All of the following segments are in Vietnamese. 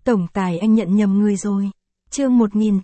Tổng tài anh nhận nhầm người rồi. Chương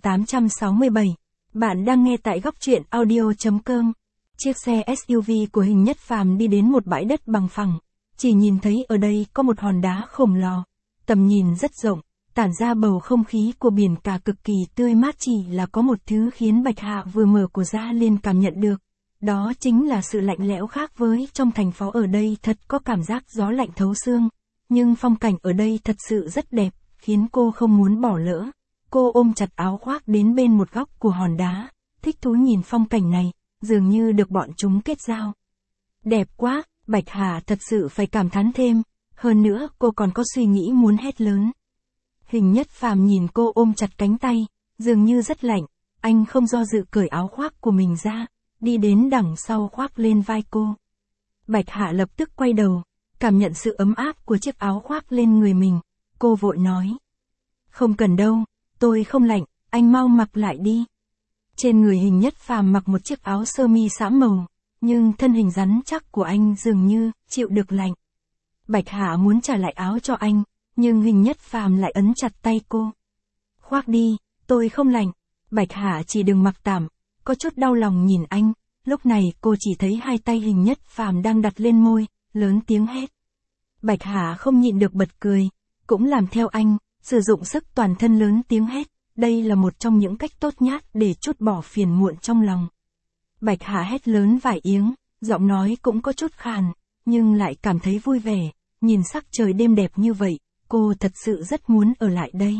1867. Bạn đang nghe tại góc truyện audio.com. Chiếc xe SUV của Hình Nhất Phàm đi đến một bãi đất bằng phẳng. Chỉ nhìn thấy ở đây có một hòn đá khổng lồ. Tầm nhìn rất rộng, tản ra bầu không khí của biển cả cực kỳ tươi mát, chỉ là có một thứ khiến Bạch Hạ vừa mở của ra liền cảm nhận được. Đó chính là sự lạnh lẽo khác với trong thành phố. Ở đây thật có cảm giác gió lạnh thấu xương. Nhưng phong cảnh ở đây thật sự rất đẹp, khiến cô không muốn bỏ lỡ. Cô ôm chặt áo khoác đến bên một góc của hòn đá, thích thú nhìn phong cảnh này, dường như được bọn chúng kết giao. Đẹp quá, Bạch Hà thật sự phải cảm thán thêm, hơn nữa cô còn có suy nghĩ muốn hét lớn. Hình Nhất Phàm nhìn cô ôm chặt cánh tay, dường như rất lạnh, anh không do dự cởi áo khoác của mình ra, đi đến đằng sau khoác lên vai cô. Bạch Hạ lập tức quay đầu, cảm nhận sự ấm áp của chiếc áo khoác lên người mình, cô vội nói. Không cần đâu, tôi không lạnh, anh mau mặc lại đi. Trên người Hình Nhất Phàm mặc một chiếc áo sơ mi xám màu, nhưng thân hình rắn chắc của anh dường như chịu được lạnh. Bạch Hạ muốn trả lại áo cho anh, nhưng Hình Nhất Phàm lại ấn chặt tay cô. Khoác đi, tôi không lạnh. Bạch Hạ chỉ đừng mặc tạm, có chút đau lòng nhìn anh. Lúc này cô chỉ thấy hai tay Hình Nhất Phàm đang đặt lên môi, lớn tiếng hét. Bạch Hạ không nhịn được bật cười, cũng làm theo anh, sử dụng sức toàn thân lớn tiếng hét. Đây là một trong những cách tốt nhất để trút bỏ phiền muộn trong lòng. Bạch Hạ hét lớn vài tiếng, giọng nói cũng có chút khàn, nhưng lại cảm thấy vui vẻ. Nhìn sắc trời đêm đẹp như vậy, cô thật sự rất muốn ở lại đây.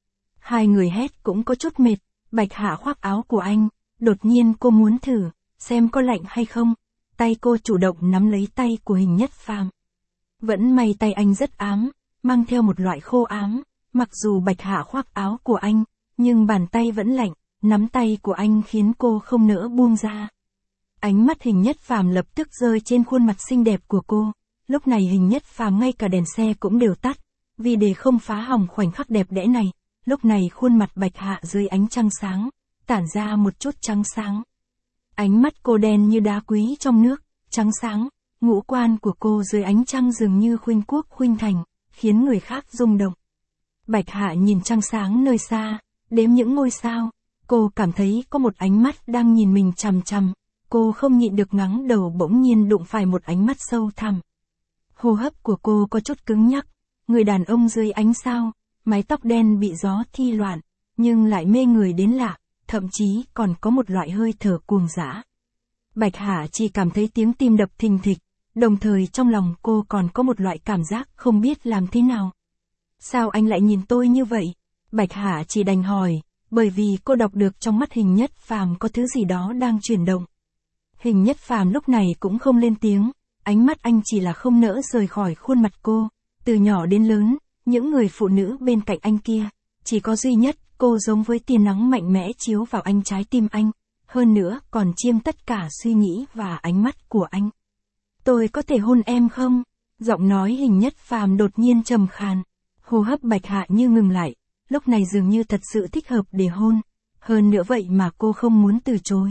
Hai người hét cũng có chút mệt, Bạch Hạ khoác áo của anh, đột nhiên cô muốn thử, xem có lạnh hay không. Tay cô chủ động nắm lấy tay của Hình Nhất Phàm. Vẫn may tay anh rất ám, mang theo một loại khô ám, mặc dù Bạch Hạ khoác áo của anh, nhưng bàn tay vẫn lạnh, nắm tay của anh khiến cô không nỡ buông ra. Ánh mắt Hình Nhất Phàm lập tức rơi trên khuôn mặt xinh đẹp của cô. Lúc này Hình Nhất Phàm ngay cả đèn xe cũng đều tắt, vì để không phá hỏng khoảnh khắc đẹp đẽ này. Lúc này khuôn mặt Bạch Hạ dưới ánh trăng sáng, tản ra một chút trắng sáng. Ánh mắt cô đen như đá quý trong nước, trắng sáng, ngũ quan của cô dưới ánh trăng dường như khuynh quốc khuynh thành, khiến người khác rung động. Bạch Hạ nhìn trăng sáng nơi xa, đếm những ngôi sao, cô cảm thấy có một ánh mắt đang nhìn mình chằm chằm, cô không nhịn được ngẩng đầu, bỗng nhiên đụng phải một ánh mắt sâu thẳm. Hô hấp của cô có chút cứng nhắc, người đàn ông dưới ánh sao, mái tóc đen bị gió thi loạn, nhưng lại mê người đến lạ, thậm chí còn có một loại hơi thở cuồng dã. Bạch Hạ chỉ cảm thấy tiếng tim đập thình thịch, đồng thời trong lòng cô còn có một loại cảm giác không biết làm thế nào. Sao anh lại nhìn tôi như vậy? Bạch Hạ chỉ đành hỏi, bởi vì cô đọc được trong mắt Hình Nhất Phàm có thứ gì đó đang chuyển động. Hình Nhất Phàm lúc này cũng không lên tiếng, ánh mắt anh chỉ là không nỡ rời khỏi khuôn mặt cô. Từ nhỏ đến lớn, những người phụ nữ bên cạnh anh kia, chỉ có duy nhất cô giống với tia nắng mạnh mẽ chiếu vào anh, trái tim anh, hơn nữa còn chiêm tất cả suy nghĩ và ánh mắt của anh. Tôi có thể hôn em không? Giọng nói Hình Nhất Phàm đột nhiên trầm khàn, hô hấp Bạch Hạ như ngừng lại, lúc này dường như thật sự thích hợp để hôn, hơn nữa vậy mà cô không muốn từ chối.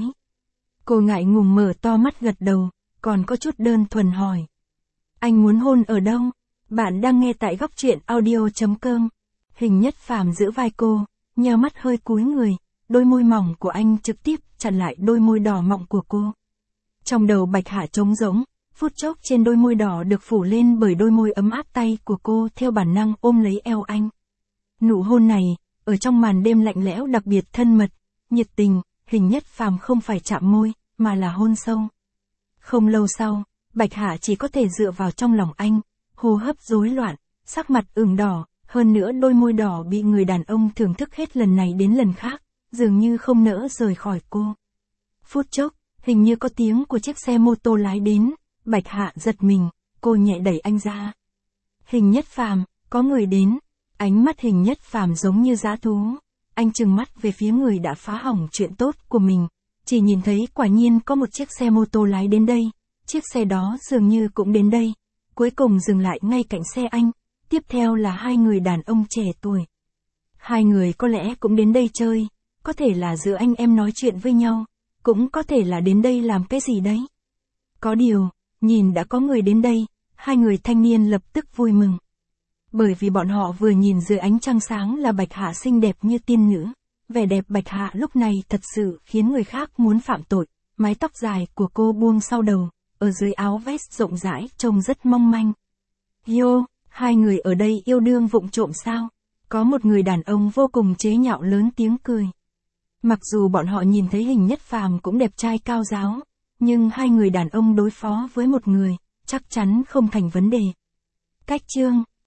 Cô ngại ngùng mở to mắt gật đầu, còn có chút đơn thuần hỏi. Anh muốn hôn ở đâu? Bạn đang nghe tại góc truyện audio.com. Hình Nhất Phàm giữ vai cô, nheo mắt hơi cúi người, đôi môi mỏng của anh trực tiếp chặn lại đôi môi đỏ mọng của cô. Trong đầu Bạch Hạ trống rỗng, phút chốc trên đôi môi đỏ được phủ lên bởi đôi môi ấm áp, tay của cô theo bản năng ôm lấy eo anh. Nụ hôn này, ở trong màn đêm lạnh lẽo đặc biệt thân mật, nhiệt tình, Hình Nhất Phàm không phải chạm môi, mà là hôn sâu. Không lâu sau, Bạch Hạ chỉ có thể dựa vào trong lòng anh, hô hấp rối loạn, sắc mặt ửng đỏ, hơn nữa đôi môi đỏ bị người đàn ông thưởng thức hết lần này đến lần khác, dường như không nỡ rời khỏi cô. Phút chốc, hình như có tiếng của chiếc xe mô tô lái đến, Bạch Hạ giật mình, cô nhẹ đẩy anh ra. Hình Nhất Phàm, có người đến. Ánh mắt Hình Nhất Phàm giống như dã thú, anh trừng mắt về phía người đã phá hỏng chuyện tốt của mình, chỉ nhìn thấy quả nhiên có một chiếc xe mô tô lái đến đây, chiếc xe đó dường như cũng đến đây, cuối cùng dừng lại ngay cạnh xe anh, tiếp theo là hai người đàn ông trẻ tuổi. Hai người có lẽ cũng đến đây chơi, có thể là giữa anh em nói chuyện với nhau, cũng có thể là đến đây làm cái gì đấy. Có điều, nhìn đã có người đến đây, hai người thanh niên lập tức vui mừng. Bởi vì bọn họ vừa nhìn dưới ánh trăng sáng là Bạch Hạ xinh đẹp như tiên nữ. Vẻ đẹp Bạch Hạ lúc này thật sự khiến người khác muốn phạm tội. Mái tóc dài của cô buông sau đầu, ở dưới áo vest rộng rãi trông rất mong manh. Yo, hai người ở đây yêu đương vụng trộm sao? Có một người đàn ông vô cùng chế nhạo lớn tiếng cười. Mặc dù bọn họ nhìn thấy Hình Nhất Phàm cũng đẹp trai cao ráo, nhưng hai người đàn ông đối phó với một người, chắc chắn không thành vấn đề. Cách chương